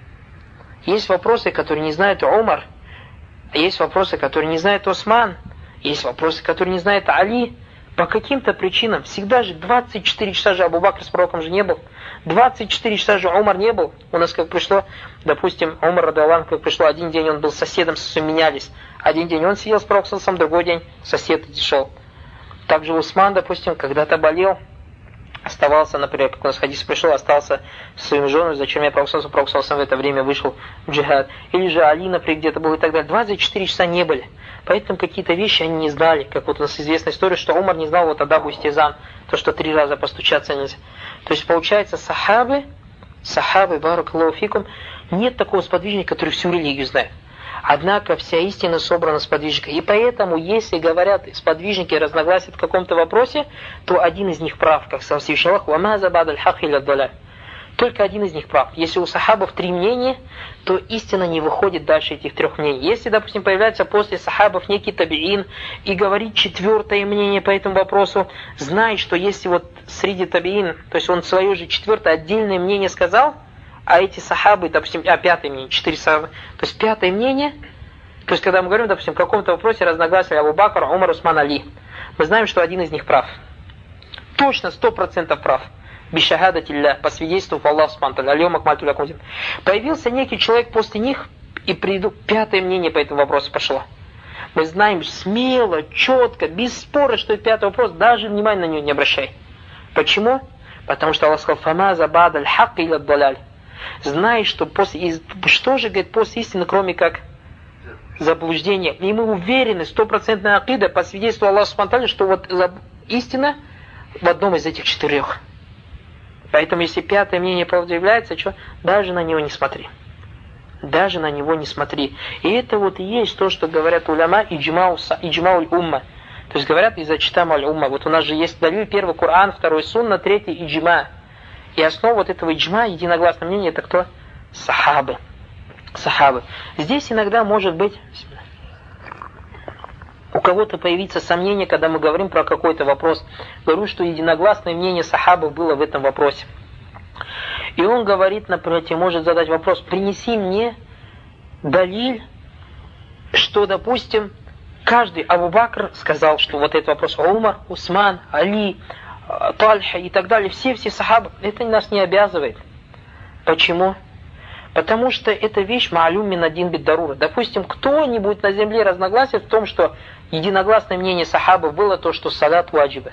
Есть вопросы, которые не знает Омар. Есть вопросы, которые не знает Усман. Есть вопросы, которые не знает Али. По каким-то причинам. Всегда же двадцать четыре часа же Абу Бакр с пророком же не был. двадцать четыре часа же Омар не был. У нас как пришло, допустим, Омар радиаллаху, как пришло, один день он был соседом, со всем менялись. Один день он сидел с пророком, сам, другой день сосед шел. Также Усман, допустим, когда-то болел, оставался, например, как у нас хадис пришел, остался с своим женой, зачем я пророк, пророк в это время вышел в джихад. Или же Али, например, где-то был и так далее. двадцать четыре часа не были. Поэтому какие-то вещи они не знали. Как вот у нас известная история, что Умар не знал вот адабу истизан, то, что три раза постучаться нельзя. То есть, получается, сахабы, сахабы, баракаллаху фикум, нет такого сподвижника, который всю религию знает. Однако вся истина собрана с подвижниками. И поэтому, если говорят сподвижники разногласят в каком-то вопросе, то один из них прав, как сказал Всевышний Аллах, «Ва забадаль хак илля даляль». Только один из них прав. Если у сахабов три мнения, то истина не выходит дальше этих трех мнений. Если, допустим, появляется после сахабов некий табиин и говорит четвертое мнение по этому вопросу, знай, что если вот среди табиин, то есть он свое же четвертое отдельное мнение сказал, а эти сахабы, допустим, а пятое мнение, четыре сахаба, то есть пятое мнение, То есть, когда мы говорим, допустим, в каком-то вопросе разногласия Абу Бакр, Умар, Усман, Али, мы знаем, что один из них прав. Точно, сто процентов прав. Бишахадатилля, по свидетельству Аллаха Субхану ва тааля, аль-йаума акмальту лакум дин. Появился некий человек после них, и приду, пятое мнение по этому вопросу пошло. Мы знаем смело, четко, без спора, что это пятый вопрос, даже внимания на него не обращай. Почему? Потому что Аллах сказал, «Фама забад аль-хак или ад-даляль». Знай, что после, что же, говорит, после истины, кроме как заблуждения. И мы уверены, стопроцентная акида, по свидетельству Аллаха Субхану ва тааля, что вот истина в одном из этих четырех. Поэтому, если пятое мнение появляется, что? Даже на него не смотри. Даже на него не смотри. И это вот и есть то, что говорят уляма иджмау умма. То есть говорят из-за читама аль-умма. Вот у нас же есть далиль, первый Коран, второй сунна, третий иджма. И основа вот этого иджма, единогласного мнения, это кто? Сахабы. Сахабы. Здесь иногда может быть у кого-то появится сомнение, когда мы говорим про какой-то вопрос. Говорю, что единогласное мнение сахабов было в этом вопросе. И он говорит, например, может задать вопрос, принеси мне далиль, что, допустим, каждый Абу Бакр сказал, что вот этот вопрос Умар, Усман, Али, Тальха и так далее, все-все сахабы, это нас не обязывает. Почему? Потому что эта вещь ма'лум мин один бид-дарура. Допустим, кто-нибудь на земле разногласит в том, что единогласное мнение сахабов было то, что салат ваджиба.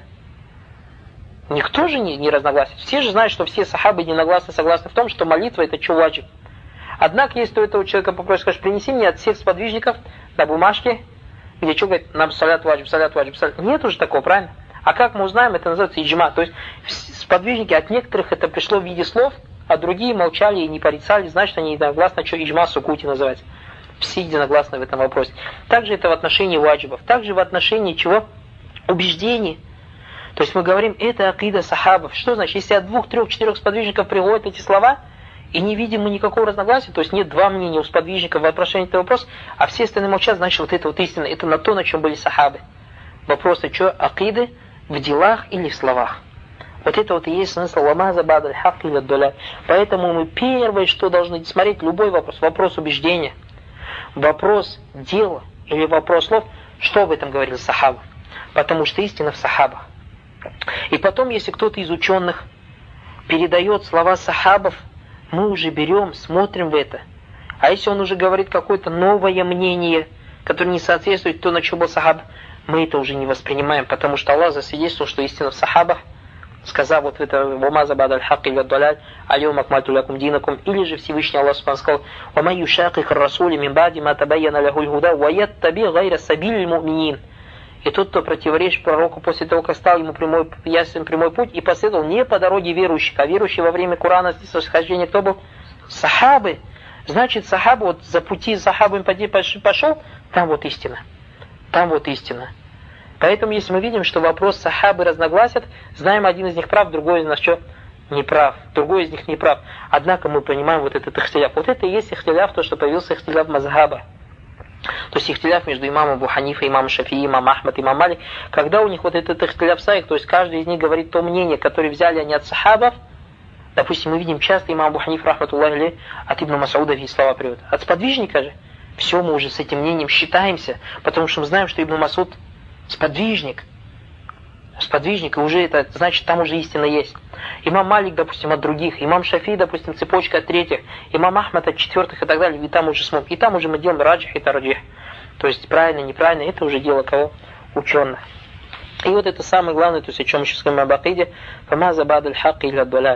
Никто же не, не разногласит. Все же знают, что все сахабы единогласно согласны в том, что молитва это что ваджиб. Однако, если у этого человека попросишь, скажешь, принеси мне от всех сподвижников на бумажке, где что говорит, нам салят ваджиб, салят ваджиб, салят. Нет уже такого, правильно? А как мы узнаем, это называется иджма. То есть сподвижники от некоторых это пришло в виде слов, а другие молчали и не порицали, значит они единогласно, что иджма сукути называется. Все единогласны в этом вопросе. Также это в отношении ваджибов. Также в отношении чего? Убеждений. То есть мы говорим, это акида сахабов. Что значит, если от двух, трех, четырех сподвижников приводят эти слова, и не видим мы никакого разногласия, то есть нет два мнения у сподвижников в отношении этого вопроса, а все остальные молчат, значит вот это вот истина, это на то, на чем были сахабы. Вопрос, что акиды в делах или в словах. Вот это вот и есть смысл ламаза бадаль хак или доля. Поэтому мы первое, что должны смотреть, любой вопрос, вопрос убеждения, вопрос дела или вопрос слов, что об этом говорил сахаба. Потому что истина в сахабах. И потом, если кто-то из ученых передает слова сахабов, мы уже берем, смотрим в это. А если он уже говорит какое-то новое мнение, которое не соответствует тому, на чем был сахаб, мы это уже не воспринимаем, потому что Аллах засвидетельствовал, что истина в сахабах, сказав вот это «Вама забад аль-хак или ад-даляль, аль-йом акмальту лакум динакум», или же Всевышний Аллах сказал «Вама юшаких ар-расули мин ба'ди ма табайяна лахуль худа, ва яттаби гайра сабиль му'минин». И тот, кто противоречит пророку после того, как стал ему прямой, ясен прямой путь, и последовал не по дороге верующих, а верующие во время Корана, схождения, кто был? Сахабы. Значит, сахабы, вот за пути с сахабами пошел, там вот истина. Там вот истина. Поэтому, если мы видим, что вопрос сахабы разногласят, знаем, один из них прав, другой из нас что? Не прав. Другой из них не прав. Однако мы понимаем вот этот ихтиляф. Вот это и есть ихтиляф, то, что появился ихтиляф мазхаба. То есть ихтиляф между имамом Абу Ханифа, имамом Шафии, имамом Ахмад, имамом Малик. Когда у них вот этот ихтиляф сайх, то есть каждый из них говорит то мнение, которое взяли они от сахабов. Допустим, мы видим часто имам Абу Ханиф, рахматуллахи алейхи, от Ибн Мас'уда эти слова приводит. От сподвижника же. Все, мы уже с этим мнением считаемся, потому что мы знаем, что Ибн Мас'уд сподвижник. Сподвижник, и уже это, значит, там уже истина есть. Имам Малик, допустим, от других. Имам Шафи, допустим, цепочка от третьих. Имам Ахмад от четвертых и так далее. И там уже смотрим. И там уже мы делаем раджих и тарджих. То есть, правильно, неправильно, это уже дело кого? Ученых. И вот это самое главное, то есть, о чем мы сейчас говорим об акиде. Фама забад аль-хак или ад-даляль.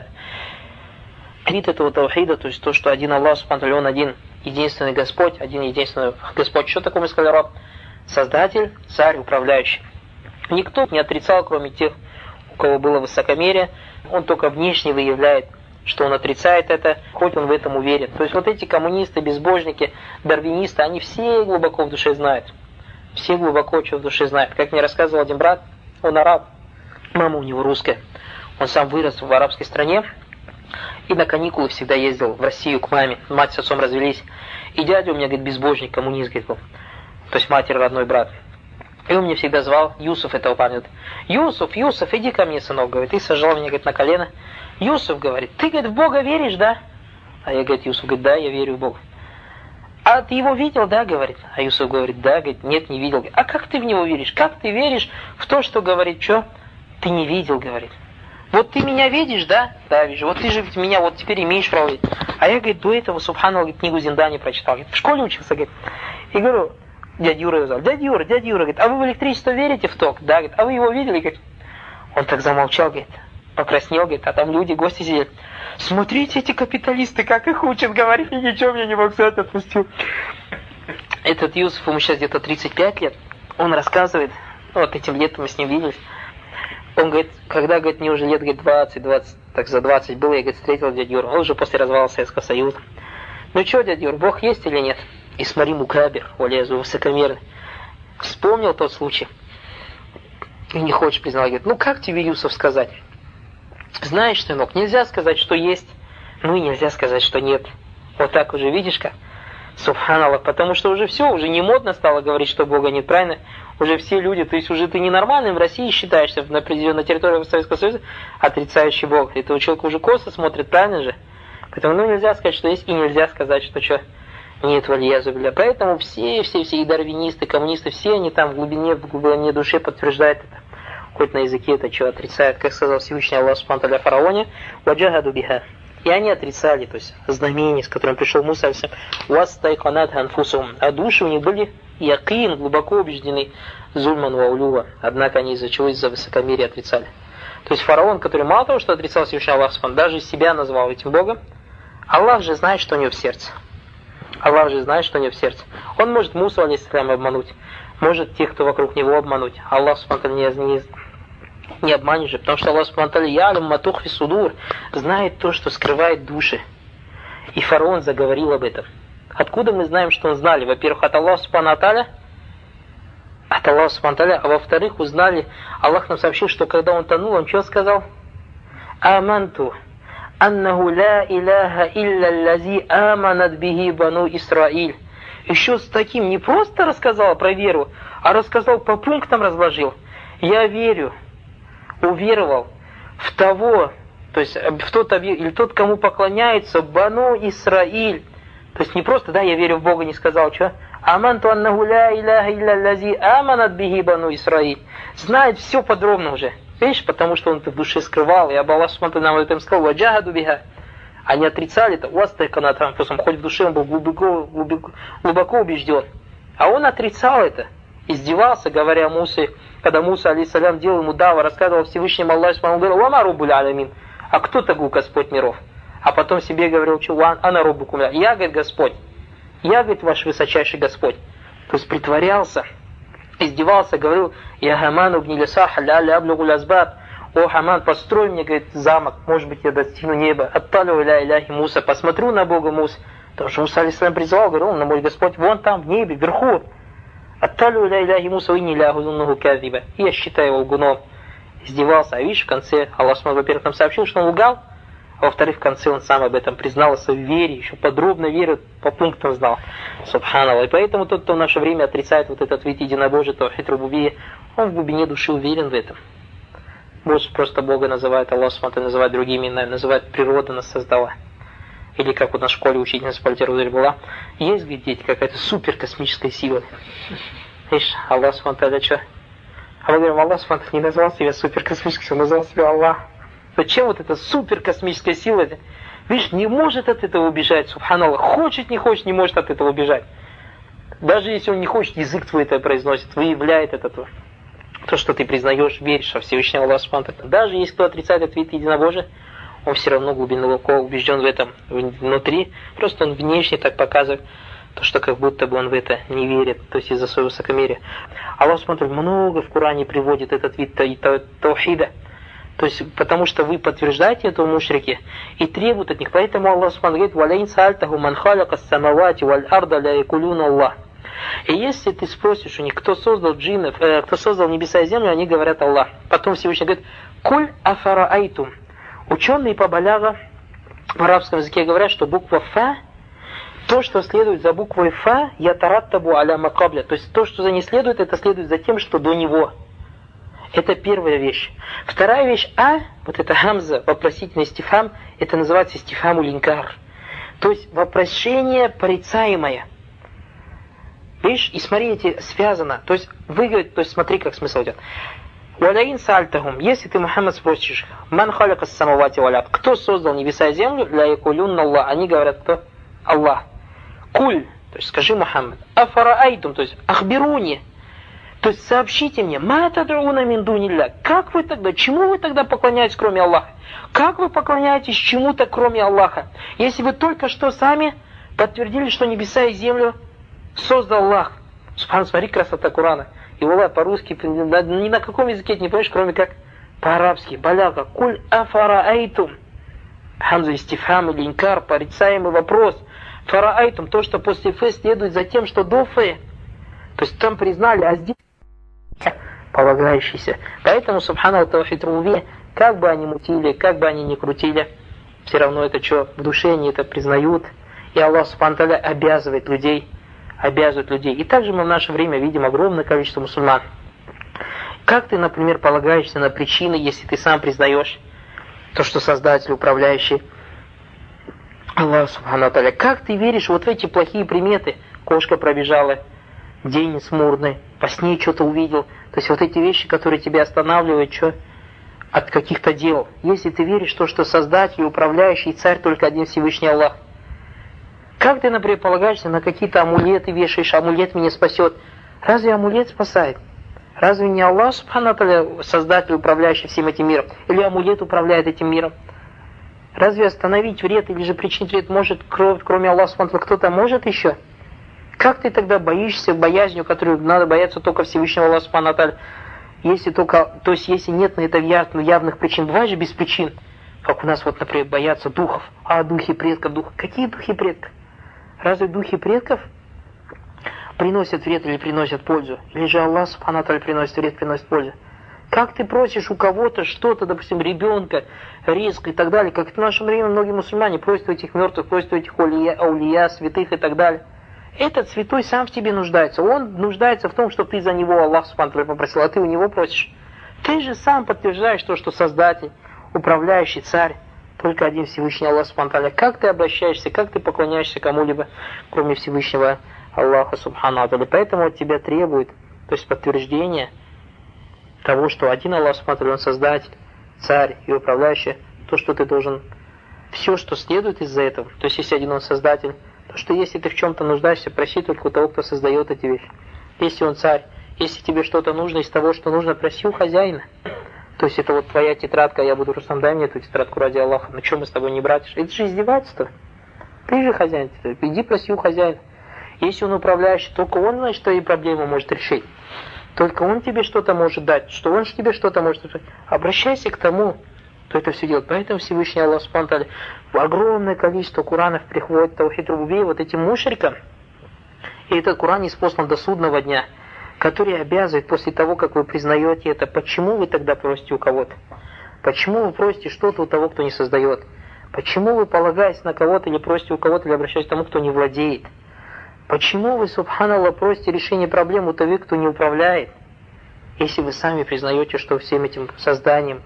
Крит этого таухида, то есть то, что один Аллах, субхану, он один единственный Господь, один единственный Господь. Что такое мы сказали, Раб? Создатель, царь, управляющий. Никто не отрицал, кроме тех, у кого было высокомерие. Он только внешне выявляет, что он отрицает это, хоть он в этом уверен. То есть вот эти коммунисты, безбожники, дарвинисты, они все глубоко в душе знают. Все глубоко что в душе знают. Как мне рассказывал один брат, он араб, мама у него русская. Он сам вырос в арабской стране и на каникулы всегда ездил в Россию к маме. Мать с отцом развелись. И дядя у меня, говорит, безбожник, коммунист, говорит, был. То есть матери родной брат. И он мне всегда звал, Юсуф этого парня. Юсуф, Юсуф, иди ко мне, сынок, говорит. И сажал меня, говорит, на колено. Юсуф, говорит, ты, говорит, в Бога веришь, да? А я, говорит, Юсуф, говорит, да, я верю в Бога. А ты его видел, да, говорит? А Юсуф говорит, да, говорит, нет, не видел. А как ты в него веришь? Как ты веришь в то, что говорит, что ты не видел, говорит? Вот ты меня видишь, да? Да, вижу. Вот ты же меня вот теперь имеешь право видеть. А я, говорит, до этого, субханаллах, книгу Зиндани прочитал. Говорит, в школе учился, говорит. И говорю, дядя Юра его звал. Дядя Юра, дядя Юра, говорит, а вы в электричество верите в ток? Да, говорит, а вы его видели? Говорит, он так замолчал, говорит, покраснел, говорит, а там люди, гости сидят. Смотрите, эти капиталисты, как их учат, говорит, и ничего мне не мог сказать, отпустил. Этот Юсуф, ему сейчас где-то тридцать пять лет, он рассказывает, ну, вот этим летом мы с ним виделись, он говорит, когда, говорит, мне уже лет, говорит, двадцать, двадцать, так за двадцать было, я, говорит, встретил дядю Юру, он уже после развала Советского Союза. Ну что, дядя Юр, Бог есть или нет? Исмаил Мукабир, Валиазу, высокомерный, вспомнил тот случай и не хочешь признавать, говорит, ну как тебе, Юсуф, сказать? Знаешь, сынок, нельзя сказать, что есть, ну и нельзя сказать, что нет. Вот так уже, видишь как? Субханаллах, потому что уже все, уже не модно стало говорить, что Бога нет, правильно? Уже все люди, то есть уже ты ненормальный в России считаешься, на определенной территории Советского Союза, отрицающий Бога. Этого человека уже косо смотрит, правильно же? Поэтому ну, нельзя сказать, что есть, и нельзя сказать, что что нет, валиязу билля. Поэтому все, все, все, и дарвинисты, коммунисты, все они там в глубине, в глубине души подтверждают это. Хоть на языке это что отрицают, как сказал Всевышний Аллах Субхану ва Тааля фараоне, ваджахаду биха. И они отрицали, то есть знамение, с которым пришел Муса, вастайканат анфусум, а души у них были якин, глубоко убеждены, зульман ва улюва, однако они из-за чего, из-за высокомерия отрицали. То есть фараон, который мало того, что отрицал Всевышний Аллах Субхану, даже себя назвал этим Богом, Аллах же знает, что у него в сердце. Аллах же знает, что у него в сердце. Он может Мусу, алейхиссалям, обмануть, может тех, кто вокруг него, обмануть. Аллах Субхану не, не Не обманешь же, потому что Аллах Субхану ва Тааля ялям ма тухфи судур, знает то, что скрывает души. И фараон заговорил об этом. Откуда мы знаем, что он знали? Во-первых, от Аллаха Субхану ва Тааля, от Аллаха Субхану ва Тааля, а во-вторых, узнали, Аллах нам сообщил, что когда он тонул, он что сказал? Аманту аннаху ла иляха илля лази аманат бихи бану Исраиль. Еще с таким не просто рассказал про веру, а рассказал по пунктам, разложил. Я верю, уверовал в того, то есть в тот объект, или тот, кому поклоняется Бану Исраиль. То есть не просто, да, я верю в Бога, не сказал, что? Аманту аннаху ла иляха илля лази аманат бихи Бану Исраиль. Знает все подробно уже. Видишь, потому что он это в душе скрывал, и Аллах Субхану нам об этом сказал, ваджахаду биха. Они отрицали это, уастайканат анфусум, хоть в душе он был глубоко, глубоко, глубоко убежден. А он отрицал это, издевался, говоря Мусе, когда Муса, алейхиссалям, делал ему даву, рассказывал Всевышнему Аллаху, он говорил, «Вама руббуль алямин», а кто такой Господь миров? А потом себе говорил, что «Ван ана руббукум», я, говорит, Господь, я, говорит, ваш высочайший Господь. То есть притворялся, издевался, говорил, «Я хаману бнилисах, ля ля аблюгуль азбат», «О, Хаман, построй мне, говорит, замок, может быть, я достигну неба, отталю иля иляхи Муса, посмотрю на Бога Муса». Потому что Муса, алейхиссалям, призывал, говорил, на мой Господь, вон там, в небе, вверху. Отталю иля иляхи Муса, и не лягу зуннуху казиба. И я считаю его лгуном. Издевался. А видишь, в конце Аллах, во-первых, нам сообщил, что он лгал, а во-вторых, в конце он сам об этом признался в вере, еще подробно веру по пунктам знал. Субханаллах. И поэтому тот, кто в наше время отрицает вот этот вид единобожия, тавхид рубубия, он в глубине души уверен в этом. Может, просто Бога называет, Аллах смотрит, называет другими именами, называет природа нас создала. Или как вот на школе учительница по литературе была, есть, говорит, дети, какая-то суперкосмическая сила. Видишь, Аллах смотрит, что? А мы говорим, Аллах смотрит, не назвал себя суперкосмической, он назвал себя Аллах. Зачем вот эта суперкосмическая сила? Видишь, не может от этого убежать, субханаллах. Хочет, не хочет, не может от этого убежать. Даже если он не хочет, язык твой это произносит, выявляет это то. То, что ты признаешь, веришь во Всевышнего Аллаха Субхану ва Тааля. Даже если кто отрицает этот вид единобожия, он все равно глубоко убежден в этом внутри. Просто он внешне так показывает, то, что как будто бы он в это не верит, то есть из-за своего высокомерия. Аллах Субхану ва Тааля много в Коране приводит этот вид таухида. То есть, потому что вы подтверждаете это мушрики и требуют от них. Поэтому Аллах Субхану говорит, «Валяйн саальтаху ман халяка ссамавати валь арда ля якулюна Аллах». И если ты спросишь у них, кто создал джиннов, э, кто создал небеса и землю, они говорят Аллах. Потом Всевышний говорит, «Куль афараайтум». Ученые по баляга в арабском языке говорят, что буква «фа», то, что следует за буквой «фа», ятараттабу аля макабля. То есть то, что за ней следует, это следует за тем, что до него. Это первая вещь. Вторая вещь «а», вот это хамза, вопросительный стифам, это называется стифамуль инкар. То есть вопрошение порицаемое. Видишь, и смотри, эти связано. То есть, выговорить, то есть смотри, как смысл идет. «Валяин сальтахум», если ты, Мухаммад, спросишь, «Ман халякас самавати валят», кто создал небеса и землю, «Ля якулюнна Аллах», они говорят, кто? Аллах. «Куль», то есть скажи, Мухаммад, «Афараайтум», то есть «Ахбируни», то есть сообщите мне, «Ма тад'уна мин дунилля», как вы тогда, чему вы тогда поклоняетесь, кроме Аллаха? Как вы поклоняетесь чему-то, кроме Аллаха? Если вы только что сами подтвердили, что небеса и землю создал Аллах. Субхан, смотри, красота Корана. И Аллах по-русски, ни на каком языке не понимаешь, кроме как по-арабски. Баляга. Куль афараайтум. Хамза истифхам или инкар, порицаемый вопрос. Фараайтум, то, что после фе следует за тем, что до фе. То есть там признали, а здесь полагающийся. Поэтому, субханаллах, тавхид рубубия, как бы они мутили, как бы они ни крутили, все равно это что, в душе они это признают. И Аллах субхану ва тааля обязывает людей, обязывает людей. И также мы в наше время видим огромное количество мусульман. Как ты, например, полагаешься на причины, если ты сам признаешь то, что Создатель, управляющий Аллах субхану ва тааля? Как ты веришь вот в эти плохие приметы? Кошка пробежала, день смурный, во сне что-то увидел. То есть вот эти вещи, которые тебя останавливают, что от каких-то дел. Если ты веришь в то, что Создатель, управляющий, царь только один Всевышний Аллах. Как ты, например, полагаешься на какие-то амулеты, вешаешь, амулет меня спасет? Разве амулет спасает? Разве не Аллах, субхану ва тааля, Создатель, управляющий всем этим миром? Или амулет управляет этим миром? Разве остановить вред или же причинить вред может, кроме Аллаха, субхану ва тааля, кто-то может еще? Как ты тогда боишься боязнью, которую надо бояться только Всевышнего Аллаха, субхану ва тааля? Если только, то есть если нет на это явных причин, бывает же без причин. Как у нас вот, например, боятся духов. А, духи предков, дух. Какие духи предков? Разве духи предков приносят вред или приносят пользу? Или же Аллах субхану ва тааля приносит вред, приносит пользу? Как ты просишь у кого-то что-то, допустим, ребенка, риск и так далее, как в наше время многие мусульмане просят у этих мертвых, просят у этих аулия, аулия, святых и так далее. Этот святой сам в тебе нуждается. Он нуждается в том, что ты за него, Аллах субхану ва тааля, попросил, а ты у него просишь. Ты же сам подтверждаешь то, что Создатель, управляющий царь, только один Всевышний Аллах субхану ва тааля. Как ты обращаешься, как ты поклоняешься кому-либо, кроме Всевышнего Аллаха субхану ва тааля. Поэтому от тебя требует, то есть подтверждение того, что один Аллах субхану ва тааля, он Создатель, царь и управляющий, то, что ты должен, все, что следует из-за этого, то есть если один он Создатель, то, что если ты в чем-то нуждаешься, проси только у того, кто создает эти вещи. Если он царь, если тебе что-то нужно из того, что нужно, проси у хозяина. То есть это вот твоя тетрадка, я буду Рустам, дай мне эту тетрадку ради Аллаха. Ну что мы с тобой не братишь? Это же издевательство. Ты же хозяин, иди проси у хозяина. Если он управляющий, только он, значит, твои проблемы может решить. Только он тебе что-то может дать, что он тебе что-то может решить. Обращайся к тому, кто это все делает. Поэтому Всевышний Аллах субхану ва тааля в огромное количество Куранов приходит тавхид рубубия вот этим мушрикам. И этот Куран ниспослан до судного дня, который обязывает после того, как вы признаете это, почему вы тогда просите у кого-то? Почему вы просите что-то у того, кто не создает? Почему вы полагаетесь на кого-то или просите у кого-то, или обращаетесь к тому, кто не владеет? Почему вы, субханаллах, просите решение проблем у того, кто не управляет? Если вы сами признаете, что всем этим созданием,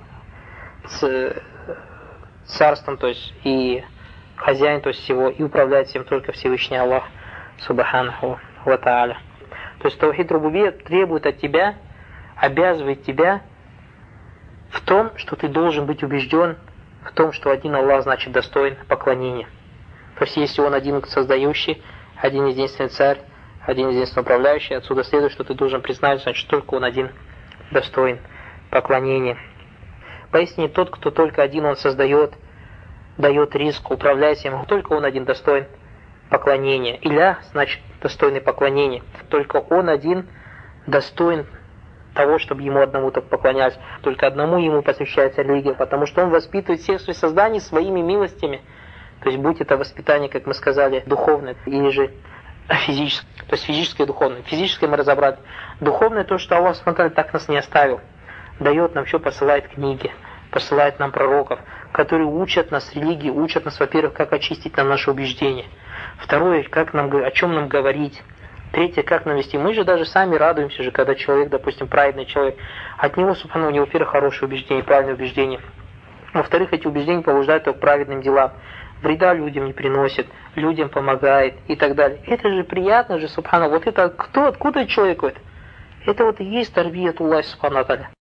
с царством, то есть и хозяин, то есть всего, и управляет всем только Всевышний Аллах, субханаху ва тааля. То есть тавхид рубубия требует от тебя, обязывает тебя в том, что ты должен быть убежден в том, что один Аллах значит достоин поклонения. То есть если он один создающий, один единственный царь, один единственный управляющий, отсюда следует, что ты должен признать, значит только он один достоин поклонения. Поистине тот, кто только один он создает, дает риск, управляет всем, только он один достоин поклонения. Иля значит достойный поклонения. Только он один достоин того, чтобы ему одному так поклонялись. Только одному ему посвящается религия, потому что он воспитывает всех своих созданий своими милостями. То есть будь это воспитание, как мы сказали, духовное или же физическое. То есть физическое и духовное. Физическое мы разобрали. Духовное то, что Аллах смотрит, так нас не оставил. Дает нам все, посылает книги, посылает нам пророков, которые учат нас религии, учат нас, во-первых, как очистить нам наши убеждения. Второе, как нам, о чем нам говорить. Третье, как нам вести. Мы же даже сами радуемся же, когда человек, допустим, праведный человек, от него, субхану, у него, во-первых, хорошие убеждения, правильные убеждения. Во-вторых, эти убеждения побуждают его к праведным делам. вреда людям не приносит, людям помогает и так далее. Это же приятно же, субхана. Вот это кто, откуда человек это? Это вот и есть тарбиятуллах субхана тааля.